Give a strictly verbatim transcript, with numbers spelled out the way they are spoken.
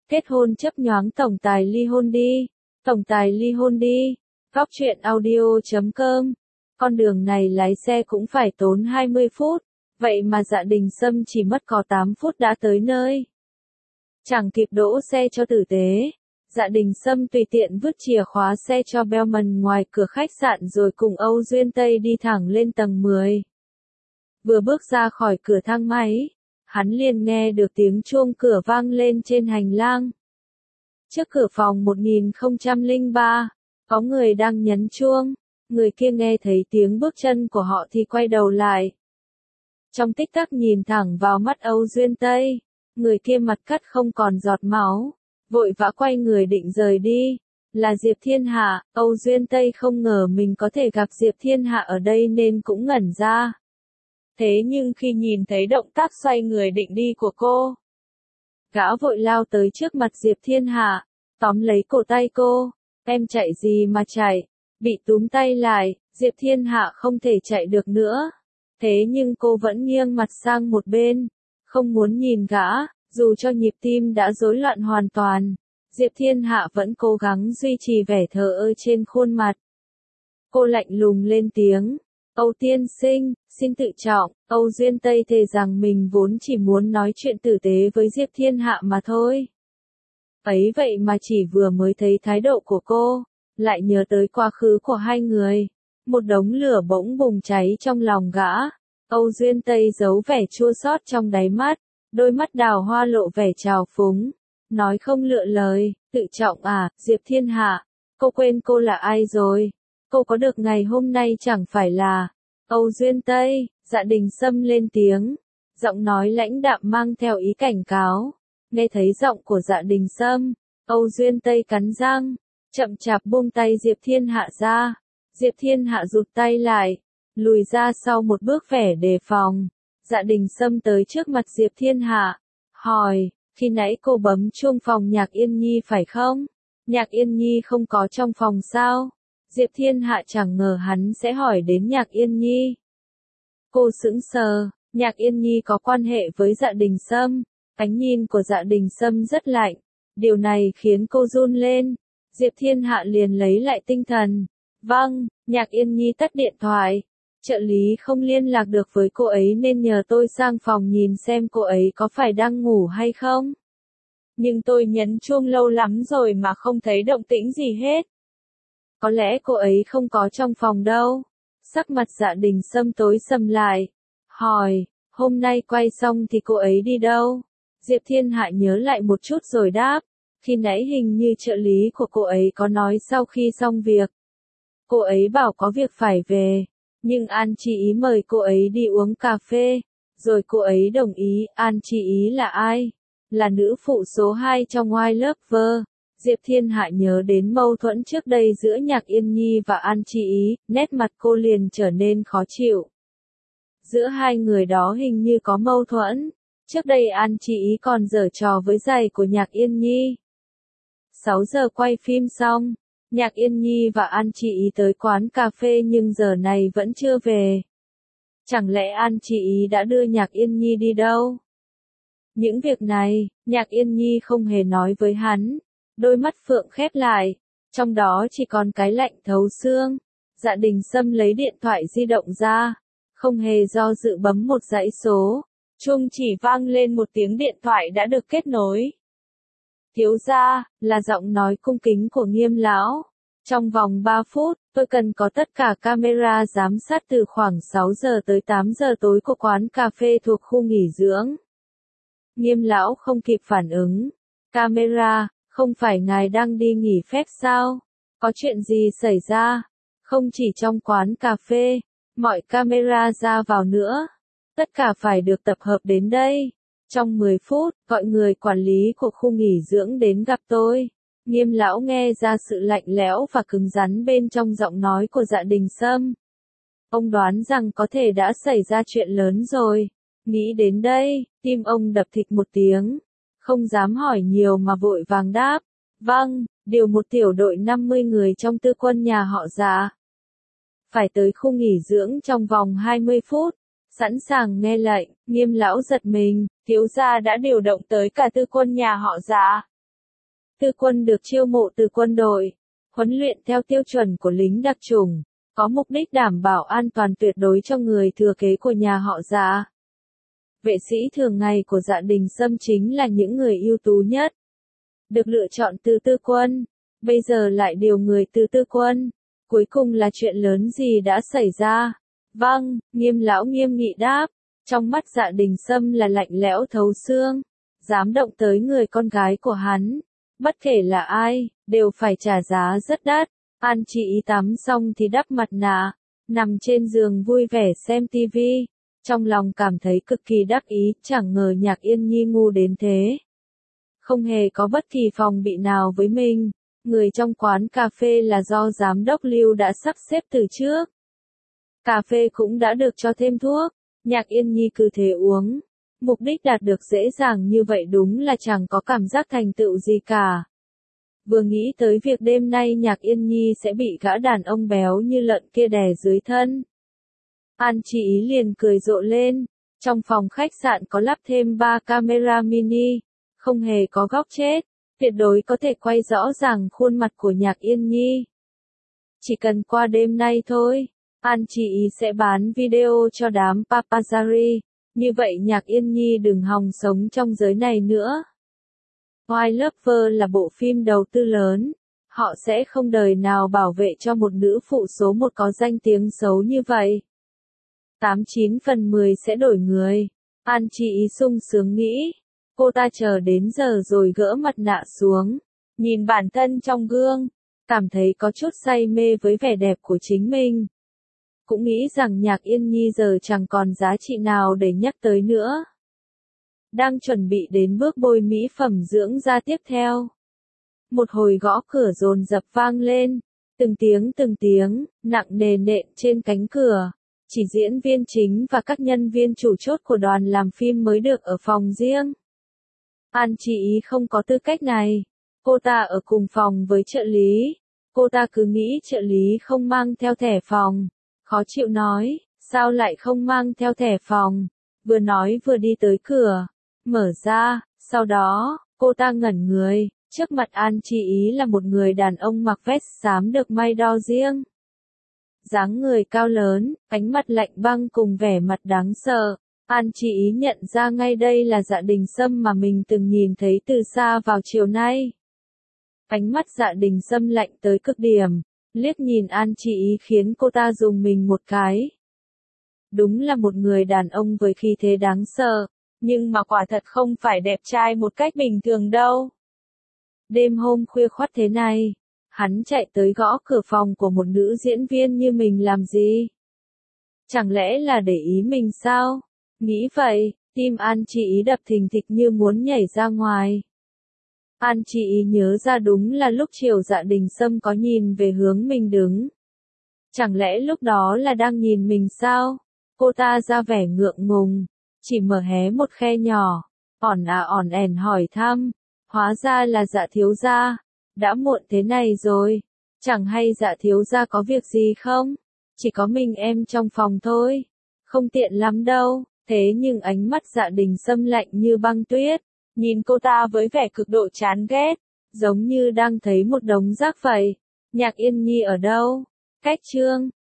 Kết hôn chấp nhoáng tổng tài ly hôn đi. Tổng tài ly hôn đi. Góc truyện audio chấm com. Con đường này lái xe cũng phải tốn hai mươi phút. Vậy mà Dạ Đình Sâm chỉ mất có tám phút đã tới nơi. Chẳng kịp đỗ xe cho tử tế. Dạ Đình Sâm tùy tiện vứt chìa khóa xe cho bellman ngoài cửa khách sạn rồi cùng Âu Duyên Tây đi thẳng lên tầng mười. Vừa bước ra khỏi cửa thang máy, hắn liền nghe được tiếng chuông cửa vang lên trên hành lang. Trước cửa phòng một nghìn không trăm lẻ ba, có người đang nhấn chuông, người kia nghe thấy tiếng bước chân của họ thì quay đầu lại. Trong tích tắc nhìn thẳng vào mắt Âu Duyên Tây, người kia mặt cắt không còn giọt máu, vội vã quay người định rời đi. Là Diệp Thiên Hạ. Âu Duyên Tây không ngờ mình có thể gặp Diệp Thiên Hạ ở đây nên cũng ngẩn ra. Thế nhưng khi nhìn thấy động tác xoay người định đi của cô, gã vội lao tới trước mặt Diệp Thiên Hạ, tóm lấy cổ tay cô. Em chạy gì mà chạy? Bị túm tay lại, Diệp Thiên Hạ không thể chạy được nữa. Thế nhưng cô vẫn nghiêng mặt sang một bên, không muốn nhìn gã, dù cho nhịp tim đã rối loạn hoàn toàn. Diệp Thiên Hạ vẫn cố gắng duy trì vẻ thờ ơ trên khuôn mặt. Cô lạnh lùng lên tiếng. Âu tiên sinh, xin tự trọng. Âu Duyên Tây thề rằng mình vốn chỉ muốn nói chuyện tử tế với Diệp Thiên Hạ mà thôi. Ấy vậy mà chỉ vừa mới thấy thái độ của cô, lại nhớ tới quá khứ của hai người. Một đống lửa bỗng bùng cháy trong lòng gã. Âu Duyên Tây giấu vẻ chua xót trong đáy mắt, đôi mắt đào hoa lộ vẻ trào phúng. Nói không lựa lời. Tự trọng à, Diệp Thiên Hạ, cô quên cô là ai rồi? Cô có được ngày hôm nay chẳng phải là... Âu Duyên Tây. Dạ Đình Sâm lên tiếng, giọng nói lãnh đạm mang theo ý cảnh cáo. Nghe thấy giọng của Dạ Đình Sâm, Âu Duyên Tây cắn răng, chậm chạp buông tay Diệp Thiên Hạ ra. Diệp Thiên Hạ rụt tay lại, lùi ra sau một bước vẻ đề phòng. Dạ Đình Sâm tới trước mặt Diệp Thiên Hạ, hỏi, khi nãy cô bấm chuông phòng Nhạc Yên Nhi phải không? Nhạc Yên Nhi không có trong phòng sao? Diệp Thiên Hạ chẳng ngờ hắn sẽ hỏi đến Nhạc Yên Nhi. Cô sững sờ. Nhạc Yên Nhi có quan hệ với Dạ Đình Sâm. Ánh nhìn của Dạ Đình Sâm rất lạnh. Điều này khiến cô run lên. Diệp Thiên Hạ liền lấy lại tinh thần. Vâng. Nhạc Yên Nhi tắt điện thoại. Trợ lý không liên lạc được với cô ấy nên nhờ tôi sang phòng nhìn xem cô ấy có phải đang ngủ hay không. Nhưng tôi nhấn chuông lâu lắm rồi mà không thấy động tĩnh gì hết. Có lẽ cô ấy không có trong phòng đâu. Sắc mặt Dạ Đình Sâm tối sầm lại. Hỏi, hôm nay quay xong thì cô ấy đi đâu? Diệp Thiên Hạ nhớ lại một chút rồi đáp. Khi nãy hình như trợ lý của cô ấy có nói sau khi xong việc. Cô ấy bảo có việc phải về. Nhưng An Chi Ý mời cô ấy đi uống cà phê. Rồi cô ấy đồng ý. An Chi Ý là ai? Là nữ phụ số hai trong Why Lover. Diệp Thiên Hạ nhớ đến mâu thuẫn trước đây giữa Nhạc Yên Nhi và An Chi Ý, nét mặt cô liền trở nên khó chịu. Giữa hai người đó hình như có mâu thuẫn. Trước đây An Chi Ý còn giở trò với giày của Nhạc Yên Nhi. sáu giờ quay phim xong, Nhạc Yên Nhi và An Chi Ý tới quán cà phê nhưng giờ này vẫn chưa về. Chẳng lẽ An Chi Ý đã đưa Nhạc Yên Nhi đi đâu? Những việc này, Nhạc Yên Nhi không hề nói với hắn. Đôi mắt Phượng khép lại, trong đó chỉ còn cái lạnh thấu xương. Dạ Đình Sâm lấy điện thoại di động ra, không hề do dự bấm một dãy số. Chuông chỉ vang lên một tiếng điện thoại đã được kết nối. Thiếu gia, là giọng nói cung kính của Nghiêm lão. Trong vòng ba phút, tôi cần có tất cả camera giám sát từ khoảng sáu giờ tới tám giờ tối của quán cà phê thuộc khu nghỉ dưỡng. Nghiêm lão không kịp phản ứng. Camera, không phải ngài đang đi nghỉ phép sao? Có chuyện gì xảy ra? Không chỉ trong quán cà phê, mọi camera ra vào nữa. Tất cả phải được tập hợp đến đây. Trong mười phút, gọi người quản lý của khu nghỉ dưỡng đến gặp tôi. Nghiêm lão nghe ra sự lạnh lẽo và cứng rắn bên trong giọng nói của Dạ Đình Sâm. Ông đoán rằng có thể đã xảy ra chuyện lớn rồi. Nghĩ đến đây, tim ông đập thịch một tiếng. Không dám hỏi nhiều mà vội vàng đáp. Vâng, điều một tiểu đội năm mươi người trong tư quân nhà họ Dạ. Phải tới khu nghỉ dưỡng trong vòng hai mươi phút. Sẵn sàng nghe lệnh. Nghiêm lão giật mình, thiếu gia đã điều động tới cả tư quân nhà họ Dạ. Tư Quân được chiêu mộ từ quân đội, huấn luyện theo tiêu chuẩn của lính đặc chủng, có mục đích đảm bảo an toàn tuyệt đối cho người thừa kế của nhà họ Dạ. Vệ sĩ thường ngày của Dạ Đình Sâm chính là những người ưu tú nhất. Được lựa chọn từ Tư Quân, bây giờ lại điều người từ Tư Quân. Cuối cùng là chuyện lớn gì đã xảy ra? Vâng, Nghiêm lão nghiêm nghị đáp. Trong mắt Dạ Đình Sâm là lạnh lẽo thấu xương. Dám động tới người con gái của hắn, bất kể là ai, đều phải trả giá rất đắt. An Chị Ý tắm xong thì đắp mặt nạ, nằm trên giường vui vẻ xem tivi. Trong lòng cảm thấy cực kỳ đắc ý, chẳng ngờ Nhạc Yên Nhi ngu đến thế. Không hề có bất kỳ phòng bị nào với mình. Người trong quán cà phê là do giám đốc Lưu đã sắp xếp từ trước. Cà phê cũng đã được cho thêm thuốc, Nhạc Yên Nhi cứ thế uống. Mục đích đạt được dễ dàng như vậy đúng là chẳng có cảm giác thành tựu gì cả. Vừa nghĩ tới việc đêm nay Nhạc Yên Nhi sẽ bị gã đàn ông béo như lợn kia đè dưới thân, An Chị Ý liền cười rộ lên. Trong phòng khách sạn có lắp thêm ba camera mini, không hề có góc chết, tuyệt đối có thể quay rõ ràng khuôn mặt của Nhạc Yên Nhi. Chỉ cần qua đêm nay thôi, An Chị Ý sẽ bán video cho đám paparazzi, như vậy Nhạc Yên Nhi đừng hòng sống trong giới này nữa. White Lover là bộ phim đầu tư lớn, họ sẽ không đời nào bảo vệ cho một nữ phụ số một có danh tiếng xấu như vậy. tám chín phần mười sẽ đổi người. An Chị Ý sung sướng nghĩ. Cô ta chờ đến giờ rồi gỡ mặt nạ xuống, nhìn bản thân trong gương, cảm thấy có chút say mê với vẻ đẹp của chính mình. Cũng nghĩ rằng Nhạc Yên Nhi giờ chẳng còn giá trị nào để nhắc tới nữa. Đang chuẩn bị đến bước bôi mỹ phẩm dưỡng da tiếp theo. Một hồi gõ cửa dồn dập vang lên, từng tiếng từng tiếng, nặng nề nện trên cánh cửa. Chỉ diễn viên chính và các nhân viên chủ chốt của đoàn làm phim mới được ở phòng riêng. An Chị Ý không có tư cách này. Cô ta ở cùng phòng với trợ lý. Cô ta cứ nghĩ trợ lý không mang theo thẻ phòng. Khó chịu nói, sao lại không mang theo thẻ phòng? Vừa nói vừa đi tới cửa. Mở ra, sau đó, cô ta ngẩn người. Trước mặt An Chị Ý là một người đàn ông mặc vest xám được may đo riêng. Dáng người cao lớn, ánh mắt lạnh băng cùng vẻ mặt đáng sợ. An Chị Ý nhận ra ngay đây là Dạ Đình Sâm mà mình từng nhìn thấy từ xa vào chiều nay. Ánh mắt Dạ Đình Sâm lạnh tới cực điểm, liếc nhìn An Chị Ý khiến cô ta rùng mình một cái. Đúng là một người đàn ông với khí thế đáng sợ, nhưng mà quả thật không phải đẹp trai một cách bình thường đâu. Đêm hôm khuya khoắt thế này, hắn chạy tới gõ cửa phòng của một nữ diễn viên như mình làm gì? Chẳng lẽ là để ý mình sao? Nghĩ vậy, tim An Chị Ý đập thình thịch như muốn nhảy ra ngoài. An Chị Ý nhớ ra đúng là lúc chiều Dạ Đình Sâm có nhìn về hướng mình đứng. Chẳng lẽ lúc đó là đang nhìn mình sao? Cô ta ra vẻ ngượng ngùng, chỉ mở hé một khe nhỏ, ỏn à ỏn ẻn hỏi thăm. Hóa ra là Dạ thiếu gia. Đã muộn thế này rồi, chẳng hay Dạ thiếu gia có việc gì không? Chỉ có mình em trong phòng thôi, không tiện lắm đâu. Thế nhưng ánh mắt Dạ Đình Sâm lạnh như băng tuyết, nhìn cô ta với vẻ cực độ chán ghét, giống như đang thấy một đống rác vậy. Nhạc Yên Nhi ở đâu? Cách chương